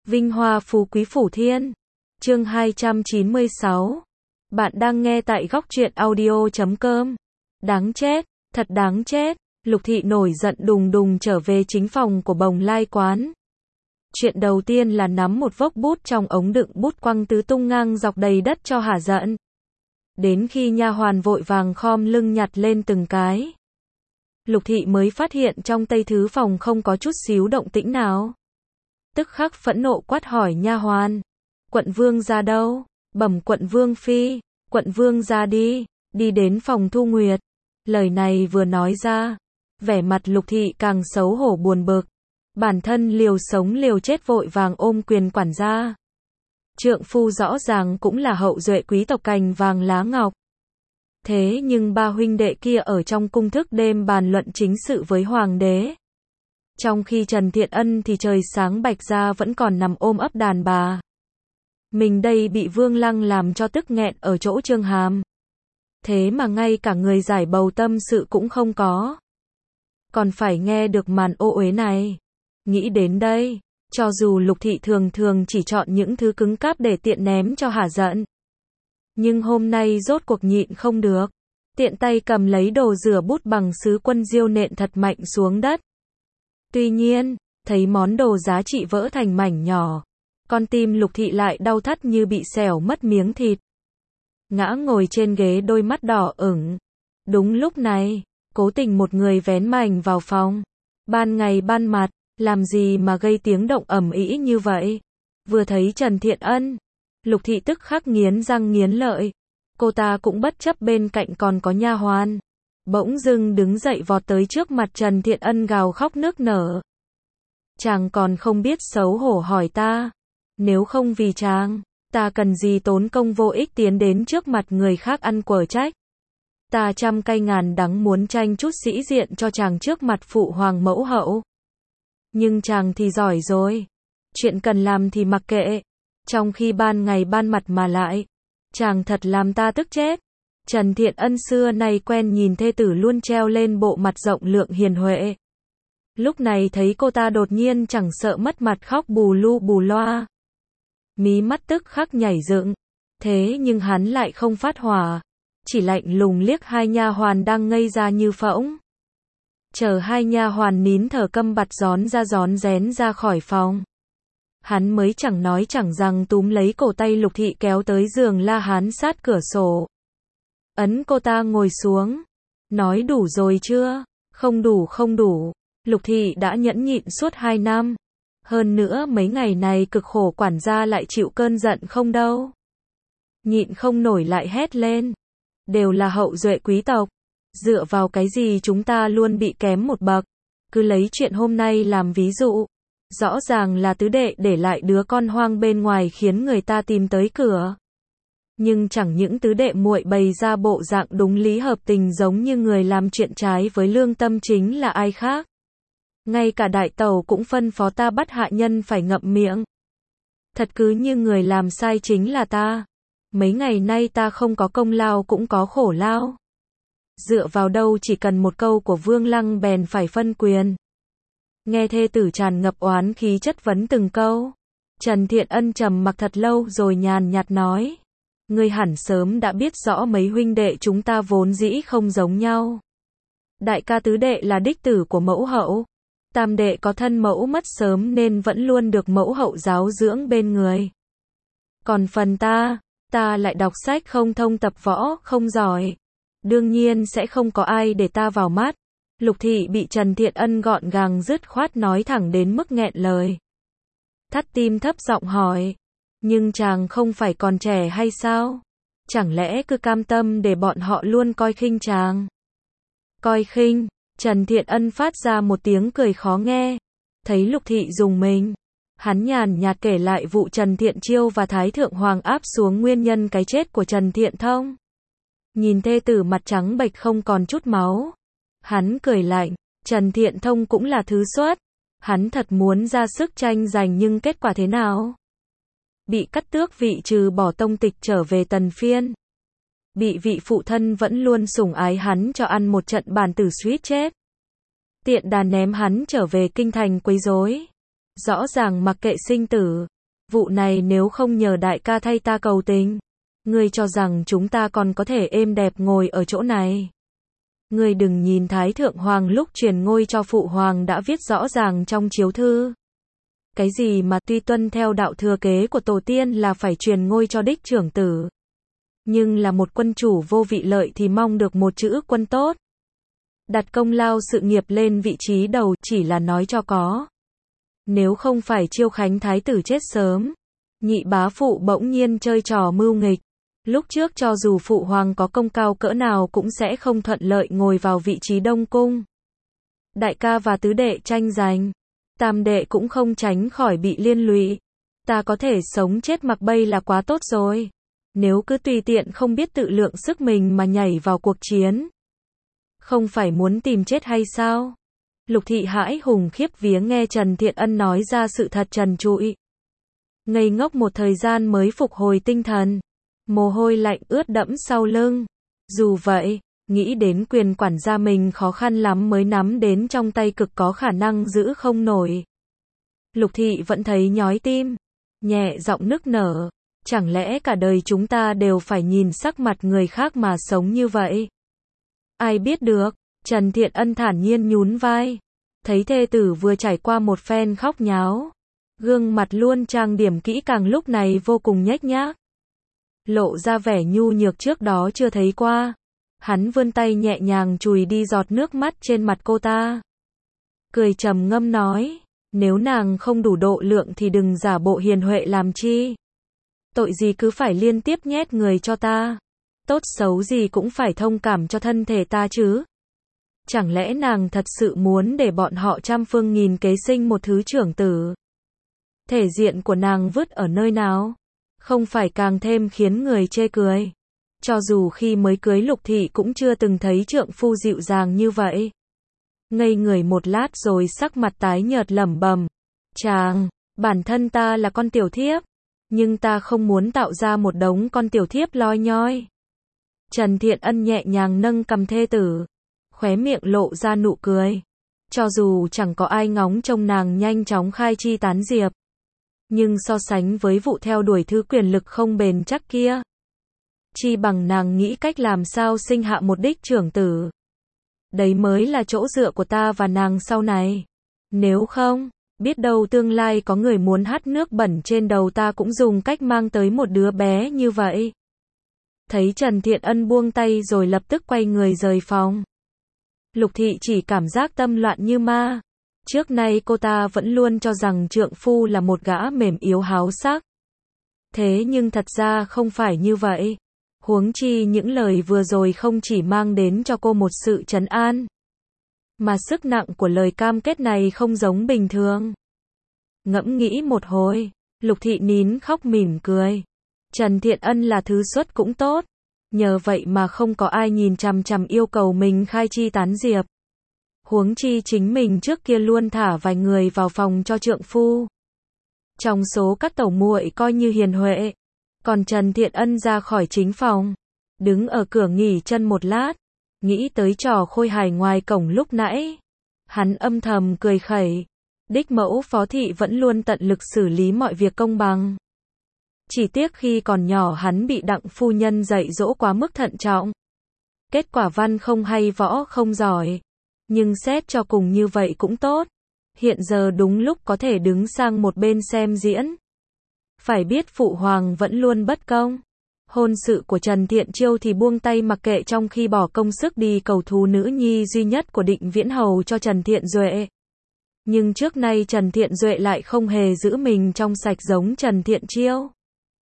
Vinh hoa phú quý phủ thiên. Chương 296. Bạn đang nghe tại góc truyện audio.com. Đáng chết, thật đáng chết. Lục Thị nổi giận đùng đùng trở về chính phòng của Bồng Lai quán. Chuyện đầu tiên là nắm một vốc bút trong ống đựng bút quăng tứ tung ngang dọc đầy đất cho hả giận. Đến khi nha hoàn vội vàng khom lưng nhặt lên từng cái, Lục Thị mới phát hiện trong tây thứ phòng không có chút xíu động tĩnh nào. Tức khắc phẫn nộ quát hỏi nha hoàn: "Quận vương ra đâu?" "Bẩm quận vương phi." "Quận vương ra đi." Đi đến phòng Thu Nguyệt. Lời này vừa nói ra, vẻ mặt Lục Thị càng xấu hổ buồn bực. Bản thân liều sống liều chết vội vàng ôm quyền quản gia. Trượng phu rõ ràng cũng là hậu duệ quý tộc cành vàng lá ngọc. Thế nhưng ba huynh đệ kia ở trong cung thức đêm bàn luận chính sự với hoàng đế. Trong khi Trần Thiện Ân thì trời sáng bạch ra vẫn còn nằm ôm ấp đàn bà. Mình đây bị Vương Lăng làm cho tức nghẹn ở chỗ trương hàm. Thế mà ngay cả người giải bầu tâm sự cũng không có. Còn phải nghe được màn ô uế này. Nghĩ đến đây, cho dù Lục Thị thường thường chỉ chọn những thứ cứng cáp để tiện ném cho hả giận, nhưng hôm nay rốt cuộc nhịn không được. Tiện tay cầm lấy đồ rửa bút bằng sứ quân diêu nện thật mạnh xuống đất. Tuy nhiên, thấy món đồ giá trị vỡ thành mảnh nhỏ, con tim Lục Thị lại đau thắt như bị xẻo mất miếng thịt. Ngã ngồi trên ghế đôi mắt đỏ ửng. Đúng lúc này, cố tình một người vén mành vào phòng. Ban ngày ban mặt, làm gì mà gây tiếng động ầm ĩ như vậy? Vừa thấy Trần Thiện Ân, Lục Thị tức khắc nghiến răng nghiến lợi. Cô ta cũng bất chấp bên cạnh còn có nha hoàn. Bỗng dưng đứng dậy vọt tới trước mặt Trần Thiện Ân gào khóc nức nở. Chàng còn không biết xấu hổ hỏi ta. Nếu không vì chàng, ta cần gì tốn công vô ích tiến đến trước mặt người khác ăn quở trách. Ta trăm cay ngàn đắng muốn tranh chút sĩ diện cho chàng trước mặt phụ hoàng mẫu hậu. Nhưng chàng thì giỏi rồi. Chuyện cần làm thì mặc kệ. Trong khi ban ngày ban mặt mà lại. Chàng thật làm ta tức chết. Trần Thiện Ân xưa nay quen nhìn thê tử luôn treo lên bộ mặt rộng lượng hiền huệ. Lúc này thấy cô ta đột nhiên chẳng sợ mất mặt khóc bù lu bù loa. Mí mắt tức khắc nhảy dựng. Thế nhưng hắn lại không phát hỏa. Chỉ lạnh lùng liếc hai nha hoàn đang ngây ra như phỗng. Chờ hai nha hoàn nín thở câm bặt rón rén ra khỏi phòng. Hắn mới chẳng nói chẳng rằng túm lấy cổ tay Lục Thị kéo tới giường la hán sát cửa sổ. Ấn cô ta ngồi xuống. Nói đủ rồi chưa? Không đủ không đủ. Lục Thị đã nhẫn nhịn suốt 2 năm. Hơn nữa mấy ngày này cực khổ quản gia lại chịu cơn giận không đâu. Nhịn không nổi lại hét lên. Đều là hậu duệ quý tộc. Dựa vào cái gì chúng ta luôn bị kém một bậc. Cứ lấy chuyện hôm nay làm ví dụ. Rõ ràng là tứ đệ để lại đứa con hoang bên ngoài khiến người ta tìm tới cửa. Nhưng chẳng những tứ đệ muội bày ra bộ dạng đúng lý hợp tình giống như người làm chuyện trái với lương tâm chính là ai khác. Ngay cả đại tẩu cũng phân phó ta bắt hạ nhân phải ngậm miệng. Thật cứ như người làm sai chính là ta. Mấy ngày nay ta không có công lao cũng có khổ lao. Dựa vào đâu chỉ cần một câu của Vương Lăng bèn phải phân quyền. Nghe thê tử tràn ngập oán khí chất vấn từng câu. Trần Thiện Ân trầm mặc thật lâu rồi nhàn nhạt nói. Ngươi hẳn sớm đã biết rõ mấy huynh đệ chúng ta vốn dĩ không giống nhau. Đại ca tứ đệ là đích tử của mẫu hậu. Tam đệ có thân mẫu mất sớm nên vẫn luôn được mẫu hậu giáo dưỡng bên người. Còn phần ta lại đọc sách không thông tập võ không giỏi. Đương nhiên sẽ không có ai để ta vào mắt. Lục Thị bị Trần Thiện Ân gọn gàng dứt khoát nói thẳng đến mức nghẹn lời. Thắt tim thấp giọng hỏi. Nhưng chàng không phải còn trẻ hay sao? Chẳng lẽ cứ cam tâm để bọn họ luôn coi khinh chàng? Coi khinh? Trần Thiện Ân phát ra một tiếng cười khó nghe. Thấy Lục Thị dùng mình. Hắn nhàn nhạt kể lại vụ Trần Thiện Chiêu và Thái Thượng Hoàng áp xuống nguyên nhân cái chết của Trần Thiện Thông. Nhìn thê tử mặt trắng bệch không còn chút máu. Hắn cười lạnh. Trần Thiện Thông cũng là thứ xuất. Hắn thật muốn ra sức tranh giành nhưng kết quả thế nào? Bị cắt tước vị trừ bỏ tông tịch trở về Tần Phiên. Bị vị phụ thân vẫn luôn sủng ái hắn cho ăn một trận bản tử suýt chết. Tiện đà ném hắn trở về kinh thành quấy rối. Rõ ràng mặc kệ sinh tử, Vụ này nếu không nhờ đại ca thay ta cầu tình, ngươi cho rằng chúng ta còn có thể êm đẹp ngồi ở chỗ này. Ngươi đừng nhìn Thái Thượng Hoàng lúc truyền ngôi cho Phụ Hoàng đã viết rõ ràng trong chiếu thư. Cái gì mà tuy tuân theo đạo thừa kế của tổ tiên là phải truyền ngôi cho đích trưởng tử. Nhưng là một quân chủ vô vị lợi thì mong được một chữ quân tốt. Đặt công lao sự nghiệp lên vị trí đầu chỉ là nói cho có. Nếu không phải Chiêu Khánh Thái tử chết sớm, nhị bá phụ bỗng nhiên chơi trò mưu nghịch. Lúc trước cho dù Phụ Hoàng có công cao cỡ nào cũng sẽ không thuận lợi ngồi vào vị trí Đông Cung. Đại ca và tứ đệ tranh giành, tam đệ cũng không tránh khỏi bị liên lụy. Ta có thể sống chết mặc bay là quá tốt rồi. Nếu cứ tùy tiện không biết tự lượng sức mình mà nhảy vào cuộc chiến, không phải muốn tìm chết hay sao? Lục thị hãi hùng khiếp vía nghe Trần Thiện Ân nói ra sự thật trần trụi. Ngây ngốc một thời gian mới phục hồi tinh thần. Mồ hôi lạnh ướt đẫm sau lưng. Dù vậy, nghĩ đến quyền quản gia mình khó khăn lắm mới nắm đến trong tay cực có khả năng giữ không nổi. Lục thị vẫn thấy nhói tim, nhẹ giọng nức nở. Chẳng lẽ cả đời chúng ta đều phải nhìn sắc mặt người khác mà sống như vậy? Ai biết được, Trần Thiện Ân thản nhiên nhún vai. Thấy thê tử vừa trải qua một phen khóc nháo. Gương mặt luôn trang điểm kỹ càng lúc này vô cùng nhếch nhác. Lộ ra vẻ nhu nhược trước đó chưa thấy qua. Hắn vươn tay nhẹ nhàng chùi đi giọt nước mắt trên mặt cô ta. Cười trầm ngâm nói, nếu nàng không đủ độ lượng thì đừng giả bộ hiền huệ làm chi. Tội gì cứ phải liên tiếp nhét người cho ta. Tốt xấu gì cũng phải thông cảm cho thân thể ta chứ. Chẳng lẽ nàng thật sự muốn để bọn họ trăm phương nghìn kế sinh một thứ trưởng tử? Thể diện của nàng vứt ở nơi nào? Không phải càng thêm khiến người chê cười. Cho dù khi mới cưới Lục thị cũng chưa từng thấy trượng phu dịu dàng như vậy. Ngây người một lát rồi sắc mặt tái nhợt lẩm bẩm. Chàng, bản thân ta là con tiểu thiếp. Nhưng ta không muốn tạo ra một đống con tiểu thiếp loi nhoi. Trần Thiện Ân nhẹ nhàng nâng cầm thê tử. Khóe miệng lộ ra nụ cười. Cho dù chẳng có ai ngóng trông nàng nhanh chóng khai chi tán diệp. Nhưng so sánh với vụ theo đuổi thứ quyền lực không bền chắc kia. Chi bằng nàng nghĩ cách làm sao sinh hạ một đích trưởng tử. Đấy mới là chỗ dựa của ta và nàng sau này. Nếu không, biết đâu tương lai có người muốn hắt nước bẩn trên đầu ta cũng dùng cách mang tới một đứa bé như vậy. Thấy Trần Thiện Ân buông tay rồi lập tức quay người rời phòng. Lục thị chỉ cảm giác tâm loạn như ma. Trước nay cô ta vẫn luôn cho rằng trượng phu là một gã mềm yếu háo sắc. Thế nhưng thật ra không phải như vậy. Huống chi những lời vừa rồi không chỉ mang đến cho cô một sự trấn an. Mà sức nặng của lời cam kết này không giống bình thường. Ngẫm nghĩ một hồi, Lục thị nín khóc mỉm cười. Trần Thiện Ân là thứ xuất cũng tốt. Nhờ vậy mà không có ai nhìn chằm chằm yêu cầu mình khai chi tán diệp. Huống chi chính mình trước kia luôn thả vài người vào phòng cho trượng phu. Trong số các tẩu muội coi như hiền huệ. Còn Trần Thiện Ân ra khỏi chính phòng. Đứng ở cửa nghỉ chân một lát. Nghĩ tới trò khôi hài ngoài cổng lúc nãy. Hắn âm thầm cười khẩy. Đích mẫu phó thị vẫn luôn tận lực xử lý mọi việc công bằng. Chỉ tiếc khi còn nhỏ hắn bị Đặng phu nhân dạy dỗ quá mức thận trọng. Kết quả văn không hay võ không giỏi. Nhưng xét cho cùng như vậy cũng tốt. Hiện giờ đúng lúc có thể đứng sang một bên xem diễn. Phải biết Phụ Hoàng vẫn luôn bất công. Hôn sự của Trần Thiện Chiêu thì buông tay mặc kệ trong khi bỏ công sức đi cầu thú nữ nhi duy nhất của Định Viễn Hầu cho Trần Thiện Duệ. Nhưng trước nay Trần Thiện Duệ lại không hề giữ mình trong sạch giống Trần Thiện Chiêu.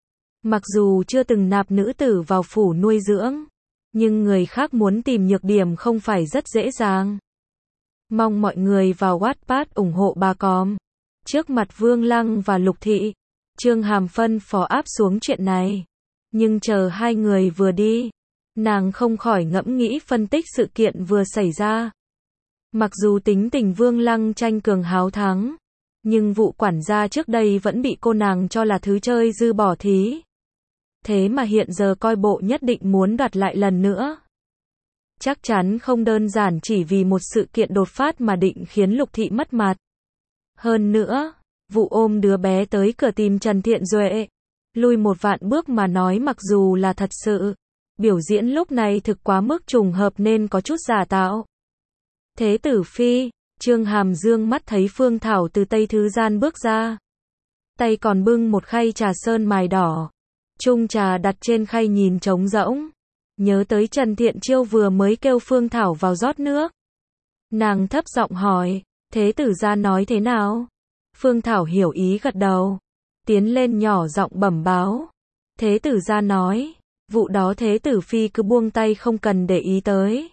Mặc dù chưa từng nạp nữ tử vào phủ nuôi dưỡng, nhưng người khác muốn tìm nhược điểm không phải rất dễ dàng. Mong mọi người vào Wattpad ủng hộ bà com. Trước mặt Vương Lăng và Lục thị, Trương Hàm phân phó áp xuống chuyện này. Nhưng chờ hai người vừa đi, nàng không khỏi ngẫm nghĩ phân tích sự kiện vừa xảy ra. Mặc dù tính tình Vương Lăng tranh cường háo thắng, nhưng vụ quản gia trước đây vẫn bị cô nàng cho là thứ chơi dư bỏ thí. Thế mà hiện giờ coi bộ nhất định muốn đoạt lại lần nữa. Chắc chắn không đơn giản chỉ vì một sự kiện đột phát mà định khiến Lục thị mất mặt. Hơn nữa, Vụ ôm đứa bé tới cửa tìm Trần Thiện Duệ. Lui một vạn bước mà nói, mặc dù là thật sự, biểu diễn lúc này thực quá mức trùng hợp nên có chút giả tạo. Thế tử phi, Trương Hàm Dương mắt thấy Phương Thảo từ Tây Thư Gian bước ra. Tay còn bưng một khay trà sơn mài đỏ. Chung trà đặt trên khay nhìn trống rỗng. Nhớ tới Trần Thiện Chiêu vừa mới kêu Phương Thảo vào rót nước. Nàng thấp giọng hỏi, thế tử gia nói thế nào? Phương Thảo hiểu ý gật đầu. Tiến lên nhỏ giọng bẩm báo. Thế tử gia nói, vụ đó thế tử phi cứ buông tay không cần để ý tới.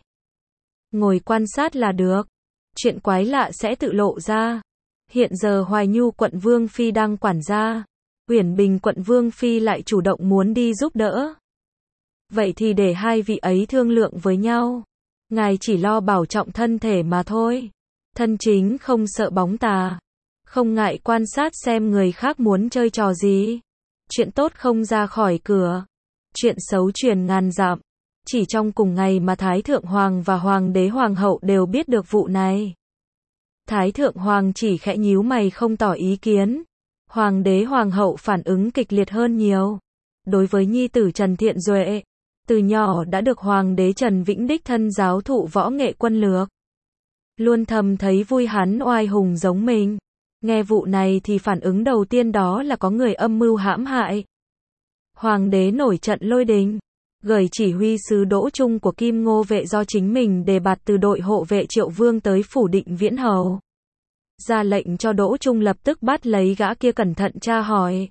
Ngồi quan sát là được. Chuyện quái lạ sẽ tự lộ ra. Hiện giờ Hoài Nhu quận Vương Phi đang quản gia. Uyển Bình quận Vương Phi lại chủ động muốn đi giúp đỡ. Vậy thì để hai vị ấy thương lượng với nhau. Ngài chỉ lo bảo trọng thân thể mà thôi. Thân chính không sợ bóng tà. Không ngại quan sát xem người khác muốn chơi trò gì. Chuyện tốt không ra khỏi cửa. Chuyện xấu truyền ngàn dặm. Chỉ trong cùng ngày mà Thái Thượng Hoàng và Hoàng đế Hoàng hậu đều biết được vụ này. Thái Thượng Hoàng chỉ khẽ nhíu mày không tỏ ý kiến. Hoàng đế Hoàng hậu phản ứng kịch liệt hơn nhiều. Đối với nhi tử Trần Thiện Duệ, từ nhỏ đã được Hoàng đế Trần Vĩnh đích thân giáo thụ võ nghệ quân lược. Luôn thầm thấy vui hắn oai hùng giống mình. Nghe vụ này thì phản ứng đầu tiên đó là có người âm mưu hãm hại. Hoàng đế nổi trận lôi đình. Gửi chỉ huy sứ Đỗ Trung của Kim Ngô vệ do chính mình đề bạt từ đội hộ vệ Triệu Vương tới phủ Định Viễn Hầu. Ra lệnh cho Đỗ Trung lập tức bắt lấy gã kia cẩn thận tra hỏi.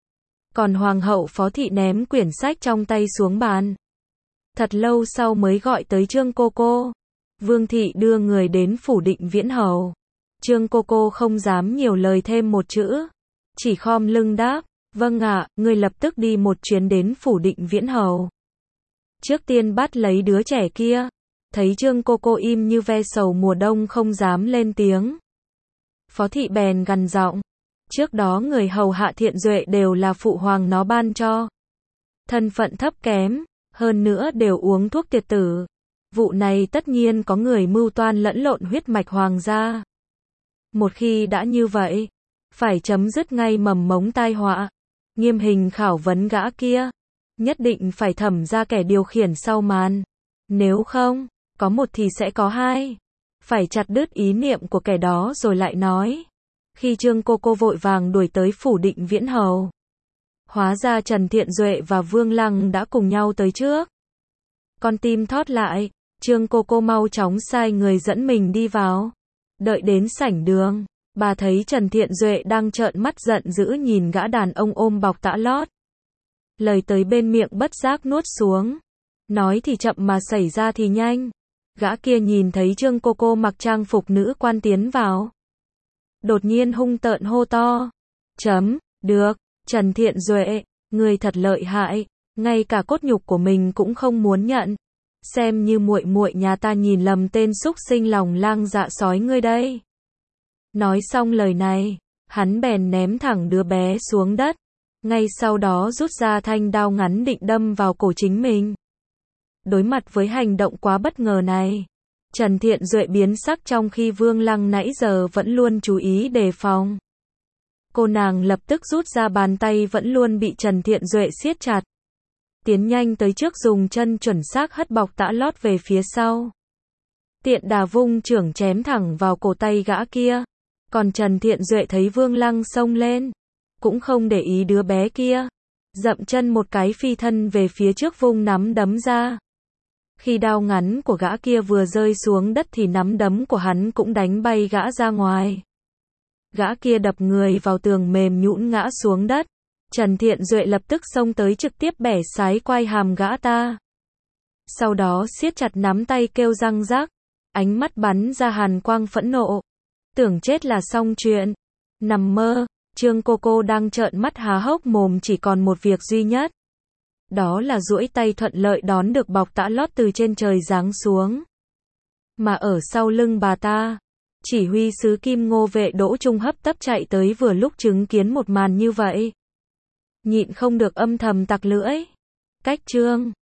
Còn Hoàng hậu Phó Thị ném quyển sách trong tay xuống bàn. Thật lâu sau mới gọi tới Trương Cô Cô. Vương Thị đưa người đến phủ Định Viễn Hầu. Trương Cô Cô không dám nhiều lời thêm một chữ. Chỉ khom lưng đáp, vâng ạ, người lập tức đi một chuyến đến phủ Định Viễn Hầu. Trước tiên bắt lấy đứa trẻ kia. Thấy Trương Cô Cô im như ve sầu mùa đông không dám lên tiếng. Phó Thị bèn gằn giọng. Trước đó người hầu hạ Thiện Duệ đều là phụ hoàng nó ban cho. Thân phận thấp kém, hơn nữa đều uống thuốc tiệt tử. Vụ này tất nhiên có người mưu toan lẫn lộn huyết mạch hoàng gia. Một khi đã như vậy, phải chấm dứt ngay mầm mống tai họa. Nghiêm hình khảo vấn gã kia. Nhất định phải thẩm ra kẻ điều khiển sau màn. Nếu không, có một thì sẽ có hai. Phải chặt đứt ý niệm của kẻ đó rồi lại nói. Khi Trương Cô Cô vội vàng đuổi tới phủ Định Viễn Hầu. Hóa ra Trần Thiện Duệ và Vương Lăng đã cùng nhau tới trước. Con tim thót lại, Trương Cô Cô mau chóng sai người dẫn mình đi vào. Đợi đến sảnh đường, bà thấy Trần Thiện Duệ đang trợn mắt giận dữ nhìn gã đàn ông ôm bọc tã lót. Lời tới bên miệng bất giác nuốt xuống. Nói thì chậm mà xảy ra thì nhanh. Gã kia nhìn thấy Trương Cô Cô mặc trang phục nữ quan tiến vào. Đột nhiên hung tợn hô to. Được, Trần Thiện Duệ, người thật lợi hại, ngay cả cốt nhục của mình cũng không muốn nhận. Xem như muội muội nhà ta nhìn lầm tên xúc sinh lòng lang dạ sói ngươi đây. Nói xong lời này, hắn bèn ném thẳng đứa bé xuống đất. Ngay sau đó rút ra thanh đao ngắn định đâm vào cổ chính mình. Đối mặt với hành động quá bất ngờ này, Trần Thiện Duệ biến sắc trong khi Vương Lăng nãy giờ vẫn luôn chú ý đề phòng. Cô nàng lập tức rút ra bàn tay vẫn luôn bị Trần Thiện Duệ siết chặt. Tiến nhanh tới trước dùng chân chuẩn xác hất bọc tã lót về phía sau. Tiện đà vung chưởng chém thẳng vào cổ tay gã kia. Còn Trần Thiện Duệ thấy Vương Lăng xông lên, cũng không để ý đứa bé kia. Dậm chân một cái phi thân về phía trước vung nắm đấm ra. Khi đao ngắn của gã kia vừa rơi xuống đất thì nắm đấm của hắn cũng đánh bay gã ra ngoài. Gã kia đập người vào tường mềm nhũn ngã xuống đất. Trần Thiện Duệ lập tức xông tới trực tiếp bẻ sái quai hàm gã ta. Sau đó siết chặt nắm tay kêu răng rác. Ánh mắt bắn ra hàn quang phẫn nộ. Tưởng chết là xong chuyện. Nằm mơ, Trương Cô Cô đang trợn mắt há hốc mồm chỉ còn một việc duy nhất. Đó là duỗi tay thuận lợi đón được bọc tã lót từ trên trời giáng xuống. Mà ở sau lưng bà ta, chỉ huy sứ Kim Ngô vệ Đỗ Trung hấp tấp chạy tới vừa lúc chứng kiến một màn như vậy. Nhịn không được âm thầm tặc lưỡi. Cách Trương